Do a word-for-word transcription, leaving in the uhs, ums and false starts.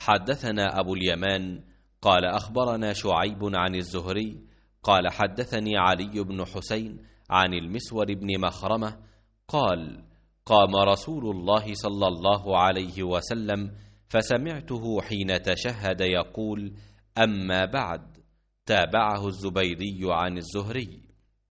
حدثنا أبو اليمان قال أخبرنا شعيب عن الزهري قال حدثني علي بن حسين عن المسور بن مخرمة قال قام رسول الله صلى الله عليه وسلم فسمعته حين تشهد يقول: أما بعد. تابعه الزبيدي عن الزهري.